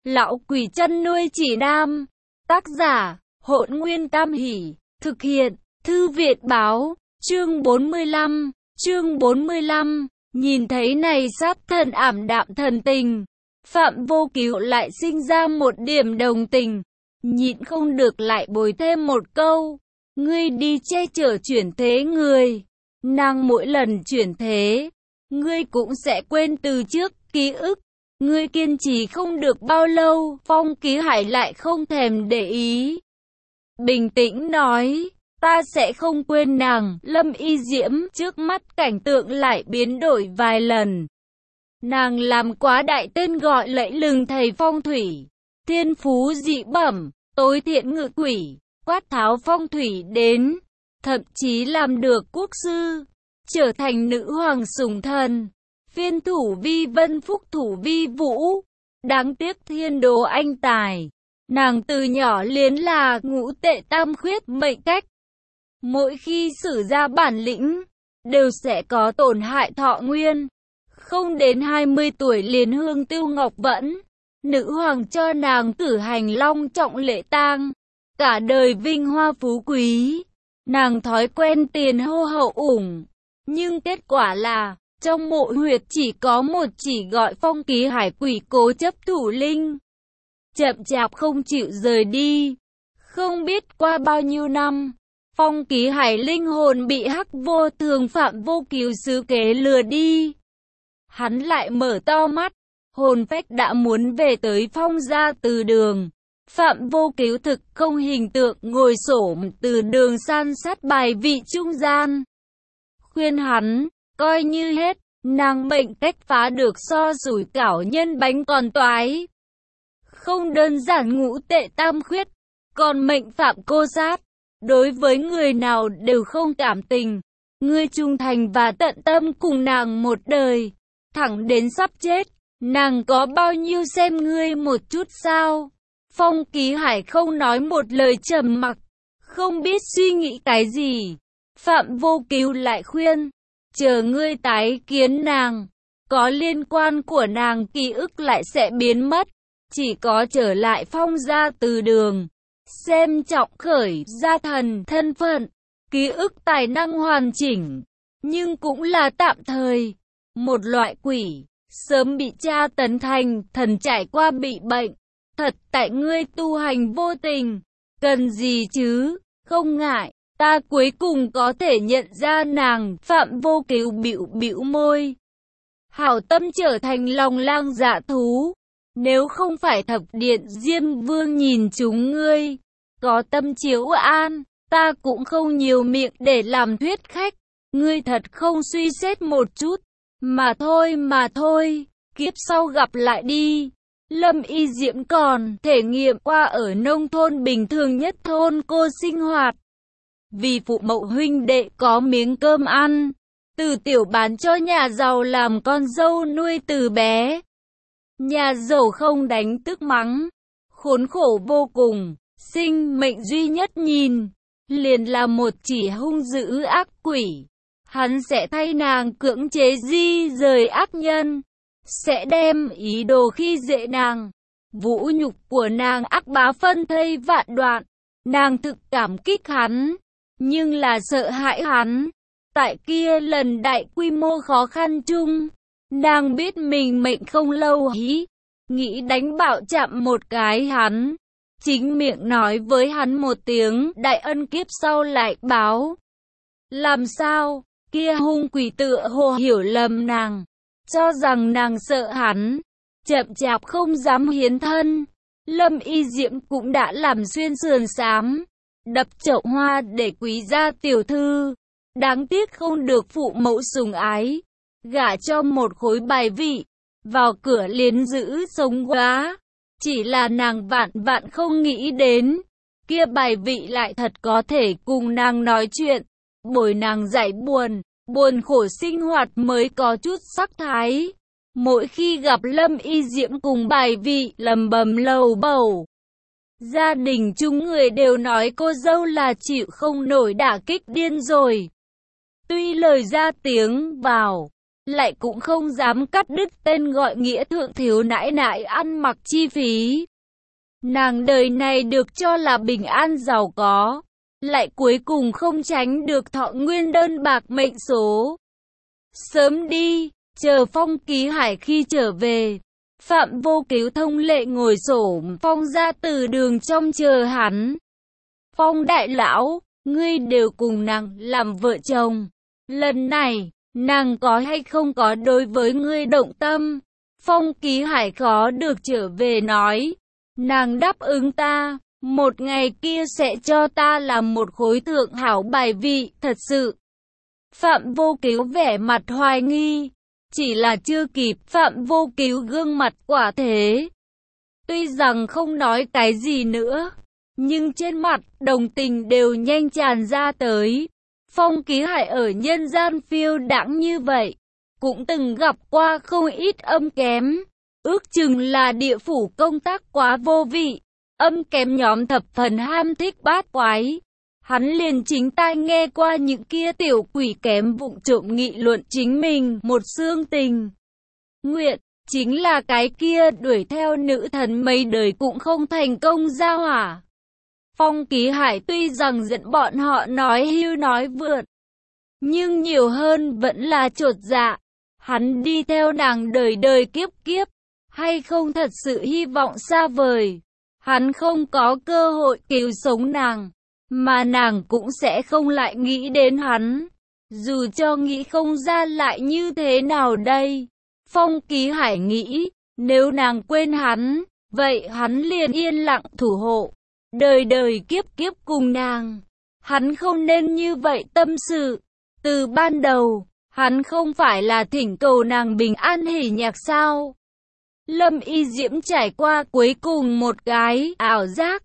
Lão quỷ chăn nuôi chỉ nam. Tác giả, Hỗn Nguyên Tam Hỷ. Thực hiện, Thư viện báo. Chương 45. Chương 45. Nhìn thấy này sát thần ảm đạm thần tình, Phạm Vô Cứu lại sinh ra một điểm đồng tình. Nhịn không được lại bồi thêm một câu. Ngươi đi che chở chuyển thế người. Nàng mỗi lần chuyển thế, ngươi cũng sẽ quên từ trước ký ức. Ngươi kiên trì không được bao lâu, Phong Ký Hải lại không thèm để ý. Bình tĩnh nói, ta sẽ không quên nàng. Lâm Y Diễm trước mắt cảnh tượng lại biến đổi vài lần. Nàng làm quá đại tên gọi lẫy lừng thầy phong thủy, thiên phú dị bẩm, tối thiện ngự quỷ, quát tháo phong thủy đến, thậm chí làm được quốc sư, trở thành nữ hoàng sủng thần, phiên thủ vi vân phúc thủ vi vũ. Đáng tiếc thiên đố anh tài, nàng từ nhỏ liền là ngũ tệ tam khuyết mệnh cách. Mỗi khi sử ra bản lĩnh, đều sẽ có tổn hại thọ nguyên. Không đến 20 tuổi liền hương tiêu ngọc vẫn, nữ hoàng cho nàng cử hành long trọng lễ tang, cả đời vinh hoa phú quý. Nàng thói quen tiền hô hậu ủng, nhưng kết quả là trong mộ huyệt chỉ có một chỉ gọi Phong Ký Hải quỷ cố chấp thủ linh, chậm chạp không chịu rời đi. Không biết qua bao nhiêu năm, Phong Ký Hải linh hồn bị hắc vô thường Phạm Vô Cứu xứ kế lừa đi. Hắn lại mở to mắt, hồn phách đã muốn về tới Phong gia từ đường. Phạm Vô Cứu thực không hình tượng ngồi xổm từ đường san sát bài vị trung gian. Khuyên hắn, coi như hết, nàng mệnh cách phá được so rủi cảo nhân bánh còn toái. Không đơn giản ngũ tệ tam khuyết, còn mệnh phạm cô sát. Đối với người nào đều không cảm tình. Ngươi trung thành và tận tâm cùng nàng một đời, thẳng đến sắp chết, nàng có bao nhiêu xem ngươi một chút sao? Phong Ký Hải không nói một lời, trầm mặc, không biết suy nghĩ cái gì. Phạm Vô Cứu lại khuyên, chờ ngươi tái kiến nàng, có liên quan của nàng ký ức lại sẽ biến mất. Chỉ có trở lại Phong gia từ đường, xem trọng khởi gia thần thân phận, ký ức tài năng hoàn chỉnh, nhưng cũng là tạm thời. Một loại quỷ, sớm bị tra tấn thành thần, trải qua bị bệnh. Thật tại ngươi tu hành vô tình, cần gì chứ, không ngại, ta cuối cùng có thể nhận ra nàng. Phạm Vô Cứu bĩu bĩu môi. Hảo tâm trở thành lòng lang dạ thú. Nếu không phải thập điện Diêm Vương nhìn chúng ngươi, có tâm chiếu an, ta cũng không nhiều miệng để làm thuyết khách. Ngươi thật không suy xét một chút. Mà thôi, kiếp sau gặp lại đi. Lâm Y Diễm còn thể nghiệm qua ở nông thôn bình thường nhất thôn cô sinh hoạt. Vì phụ mẫu huynh đệ có miếng cơm ăn, từ tiểu bán cho nhà giàu làm con dâu nuôi từ bé. Nhà giàu không đánh tức mắng, khốn khổ vô cùng, sinh mệnh duy nhất nhìn, liền là một chỉ hung dữ ác quỷ. Hắn sẽ thay nàng cưỡng chế di rời ác nhân, sẽ đem ý đồ khi dễ nàng, vũ nhục của nàng ác bá phân thây vạn đoạn. Nàng thực cảm kích hắn, nhưng là sợ hãi hắn. Tại kia lần đại quy mô khó khăn chung, nàng biết mình mệnh không lâu hí, nghĩ đánh bạo chạm một cái hắn, chính miệng nói với hắn một tiếng đại ân kiếp sau lại báo. Làm sao? Kia hung quỷ tựa hồ hiểu lầm nàng, cho rằng nàng sợ hắn, chậm chạp không dám hiến thân. Lâm Y Diễm cũng đã làm xuyên sườn xám, đập chậu hoa để quý gia tiểu thư. Đáng tiếc không được phụ mẫu sủng ái, gả cho một khối bài vị, vào cửa liền giữ sống quá. Chỉ là nàng vạn vạn không nghĩ đến, kia bài vị lại thật có thể cùng nàng nói chuyện, bồi nàng giải buồn, buồn khổ sinh hoạt mới có chút sắc thái. Mỗi khi gặp Lâm Y Diễm cùng bài vị lầm bầm lầu bầu, gia đình chúng người đều nói cô dâu là chịu không nổi đả kích điên rồi. Tuy lời ra tiếng vào, lại cũng không dám cắt đứt tên gọi nghĩa thượng thiếu nãi nãi ăn mặc chi phí. Nàng đời này được cho là bình an giàu có, lại cuối cùng không tránh được thọ nguyên đơn bạc mệnh số. Sớm đi, chờ Phong Ký Hải khi trở về, Phạm Vô Cứu thông lệ ngồi xổm Phong ra từ đường trong chờ hắn. Phong đại lão, ngươi đều cùng nàng làm vợ chồng, lần này, nàng có hay không có đối với ngươi động tâm? Phong Ký Hải khó được trở về nói, nàng đáp ứng ta, một ngày kia sẽ cho ta làm một khối thượng hảo bài vị, thật sự. Phạm Vô Cứu vẻ mặt hoài nghi, chỉ là chưa kịp Phạm Vô Cứu gương mặt quả thế. Tuy rằng không nói cái gì nữa, nhưng trên mặt đồng tình đều nhanh tràn ra tới. Phong Ký Hải ở nhân gian phiêu đãng như vậy, cũng từng gặp qua không ít âm kém. Ước chừng là địa phủ công tác quá vô vị, âm kém nhóm thập phần ham thích bát quái. Hắn liền chính tai nghe qua những kia tiểu quỷ kém vụng trộm nghị luận chính mình một xương tình nguyện, chính là cái kia đuổi theo nữ thần mấy đời cũng không thành công ra hỏa. Phong Ký Hải tuy rằng dẫn bọn họ nói hưu nói vượt, nhưng nhiều hơn vẫn là chột dạ. Hắn đi theo nàng đời đời kiếp kiếp, hay không thật sự hy vọng xa vời. Hắn không có cơ hội cứu sống nàng, mà nàng cũng sẽ không lại nghĩ đến hắn. Dù cho nghĩ không ra lại như thế nào đây? Phong Ký Hải nghĩ, nếu nàng quên hắn, vậy hắn liền yên lặng thủ hộ, đời đời kiếp kiếp cùng nàng. Hắn không nên như vậy tâm sự. Từ ban đầu, hắn không phải là thỉnh cầu nàng bình an hỷ nhạc sao? Lâm Y Diễm trải qua cuối cùng một cái ảo giác,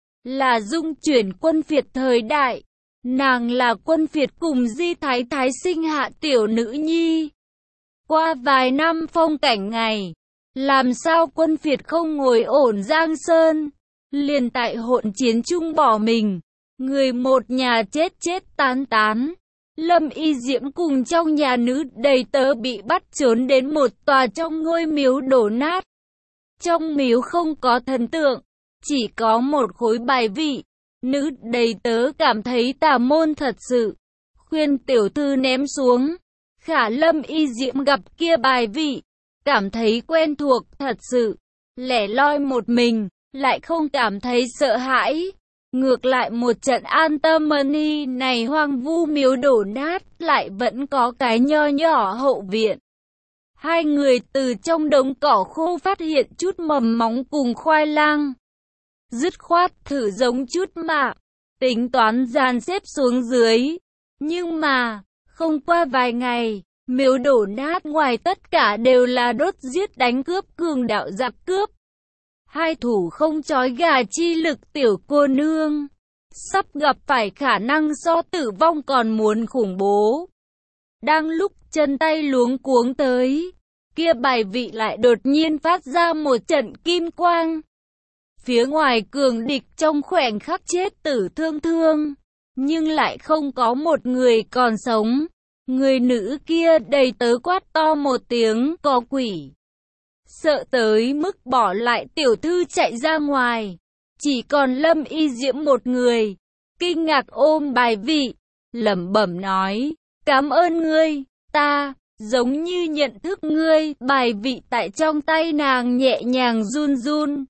là dung chuyển quân phiệt thời đại. Nàng là quân phiệt cùng Di Thái Thái sinh hạ tiểu nữ nhi. Qua vài năm phong cảnh ngày, làm sao quân phiệt không ngồi ổn Giang Sơn, liền tại hỗn chiến chung bỏ mình, người một nhà chết chết tán tán. Lâm Y Diễm cùng trong nhà nữ đầy tớ bị bắt trốn đến một tòa trong ngôi miếu đổ nát. Trong miếu không có thần tượng, chỉ có một khối bài vị. Nữ đầy tớ cảm thấy tà môn thật sự, khuyên tiểu thư ném xuống. Khả Lâm Y Diễm gặp kia bài vị, cảm thấy quen thuộc thật sự, lẻ loi một mình, lại không cảm thấy sợ hãi. Ngược lại một trận an tâm money này hoang vu miếu đổ nát lại vẫn có cái nho nhỏ hậu viện. Hai người từ trong đống cỏ khô phát hiện chút mầm móng cùng khoai lang. Dứt khoát thử giống chút mà, tính toán dàn xếp xuống dưới. Nhưng mà, không qua vài ngày, miếu đổ nát ngoài tất cả đều là đốt giết đánh cướp cường đạo giặc cướp. Hai thủ không chói gà chi lực tiểu cô nương, sắp gặp phải khả năng do tử vong còn muốn khủng bố. Đang lúc chân tay luống cuống tới, kia bài vị lại đột nhiên phát ra một trận kim quang. Phía ngoài cường địch trong khoảnh khắc chết tử thương thương, nhưng lại không có một người còn sống. Người nữ kia đầy tớ quát to một tiếng, có quỷ. Sợ tới mức bỏ lại tiểu thư chạy ra ngoài. Chỉ còn Lâm Y Diễm một người, kinh ngạc ôm bài vị, lẩm bẩm nói, cảm ơn ngươi, ta, giống như nhận thức ngươi. Bài vị tại trong tay nàng nhẹ nhàng run run,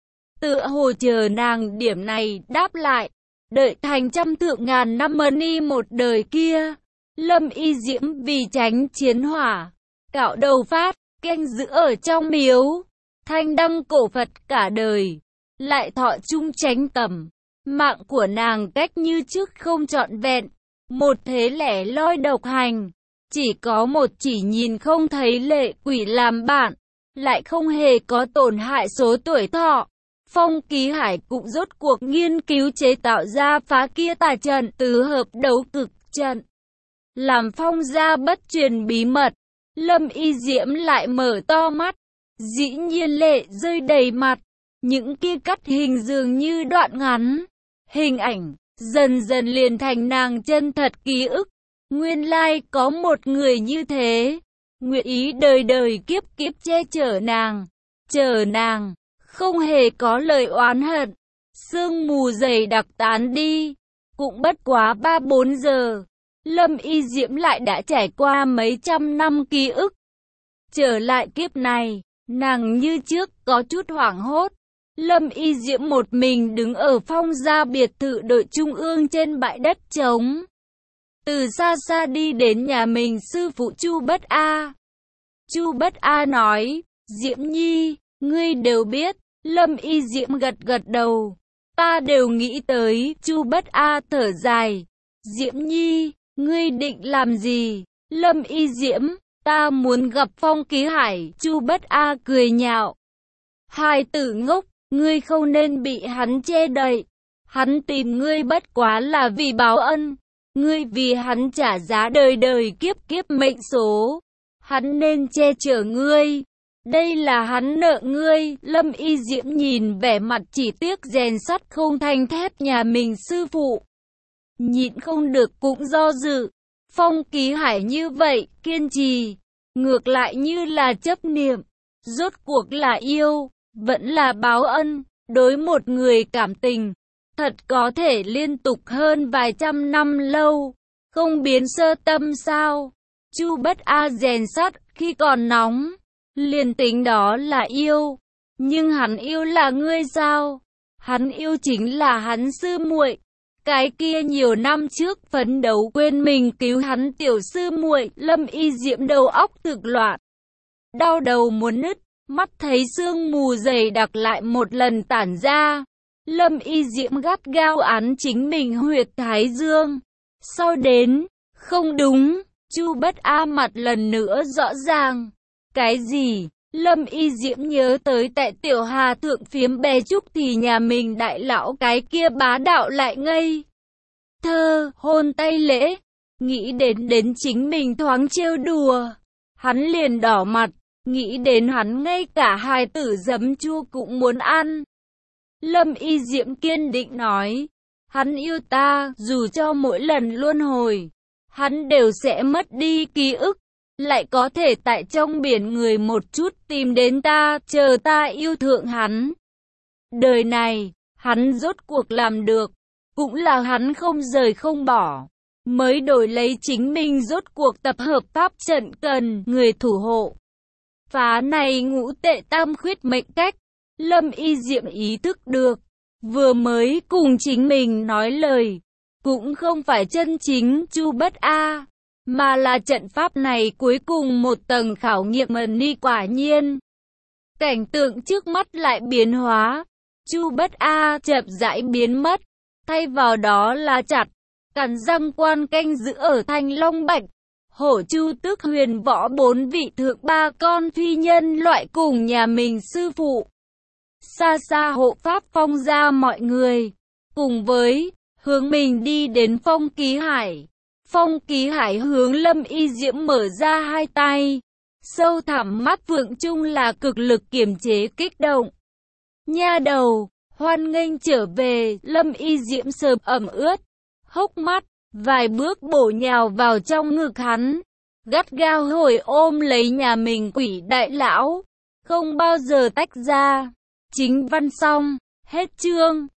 tựa hồ chờ nàng điểm này đáp lại, đợi thành trăm thượng ngàn năm money một đời kia. Lâm Y Diễm vì tránh chiến hỏa, cạo đầu phát, canh giữ ở trong miếu, thanh đăng cổ Phật cả đời, lại thọ chung tránh tầm. Mạng của nàng cách như trước không trọn vẹn, một thế lẻ loi độc hành, chỉ có một chỉ nhìn không thấy lệ quỷ làm bạn, lại không hề có tổn hại số tuổi thọ. Phong Ký Hải cũng rốt cuộc nghiên cứu chế tạo ra phá kia tà trận tứ hợp đấu cực trận, làm Phong gia bất truyền bí mật. Lâm Y Diễm lại mở to mắt, dĩ nhiên lệ rơi đầy mặt. Những kia cắt hình dường như đoạn ngắn, hình ảnh dần dần liền thành nàng chân thật ký ức. Nguyên lai có một người như thế, nguyện ý đời đời kiếp kiếp che chở nàng, chờ nàng, không hề có lời oán hận. Sương mù dày đặc tán đi, cũng bất quá 3-4 giờ, Lâm Y Diễm lại đã trải qua mấy trăm năm ký ức. Trở lại kiếp này, nàng như trước có chút hoảng hốt. Lâm Y Diễm một mình đứng ở Phong gia biệt thự đội trung ương trên bãi đất trống. Từ xa xa đi đến nhà mình sư phụ Chu Bất A. Chu Bất A nói, Diễm Nhi, ngươi đều biết. Lâm Y Diễm gật gật đầu. Ta đều nghĩ tới. Chu Bất A thở dài. Diễm Nhi, ngươi định làm gì? Lâm Y Diễm, ta muốn gặp Phong Ký Hải. Chu Bất A cười nhạo. Hai tử ngốc, ngươi không nên bị hắn che đậy. Hắn tìm ngươi bất quá là vì báo ân. Ngươi vì hắn trả giá đời đời kiếp kiếp mệnh số. Hắn nên che chở ngươi. Đây là hắn nợ ngươi. Lâm Y Diễm nhìn vẻ mặt chỉ tiếc rèn sắt không thành thép nhà mình sư phụ. Nhịn không được cũng do dự. Phong Ký Hải như vậy, kiên trì. Ngược lại như là chấp niệm. Rốt cuộc là yêu, vẫn là báo ân. Đối một người cảm tình, thật có thể liên tục hơn vài trăm năm lâu. Không biến sơ tâm sao? Chu Bất A rèn sắt khi còn nóng. Liền tính đó là yêu. Nhưng hắn yêu là ngươi sao? Hắn yêu chính là hắn sư muội. Cái kia nhiều năm trước phấn đấu quên mình cứu hắn tiểu sư muội. Lâm Y Diễm đầu óc thực loạn. Đau đầu muốn nứt. Mắt thấy sương mù dày đặc lại một lần tản ra. Lâm Y Diễm gắt gao án chính mình huyệt thái dương. Sau đến, không đúng, Chu Bất A mặt lần nữa rõ ràng. Cái gì? Lâm Y Diễm nhớ tới tại Tiểu Hà Thượng phiếm bè trúc thì nhà mình đại lão cái kia bá đạo lại ngây thơ, hôn tay lễ. Nghĩ đến chính mình thoáng trêu đùa. Hắn liền đỏ mặt. Nghĩ đến hắn ngay cả hài tử giấm chua cũng muốn ăn. Lâm Y Diễm kiên định nói. Hắn yêu ta, dù cho mỗi lần luân hồi, hắn đều sẽ mất đi ký ức. Lại có thể tại trong biển người một chút tìm đến ta, chờ ta yêu thượng hắn. Đời này, hắn rốt cuộc làm được. Cũng là hắn không rời không bỏ. Mới đổi lấy chính mình rốt cuộc tập hợp pháp trận cần người thủ hộ. Phá này ngũ tệ tam khuyết mệnh cách. Lâm Y Diệm ý thức được. Vừa mới cùng chính mình nói lời. Cũng không phải chân chính Chu Bất A. Mà là trận pháp này cuối cùng một tầng khảo nghiệm mần ni quả nhiên. Cảnh tượng trước mắt lại biến hóa. Chu Bất A chậm rãi biến mất. Thay vào đó là chặt. Cắn răng quan canh giữ ở Thanh Long Bạch. Hổ Chu Tước Huyền Võ 4 vị thượng 3 con phi nhân loại cùng nhà mình sư phụ. Xa xa hộ pháp Phong gia mọi người. Cùng với hướng mình đi đến Phong Ký Hải. Phong Ký Hải hướng Lâm Y Diễm mở ra hai tay. Sâu thẳm mắt vượng chung là cực lực kiềm chế kích động. Nha đầu, hoan nghênh trở về. Lâm Y Diễm sờm ẩm ướt. Hốc mắt, vài bước bổ nhào vào trong ngực hắn. Gắt gao hồi ôm lấy nhà mình quỷ đại lão. Không bao giờ tách ra. Chính văn xong, hết chương.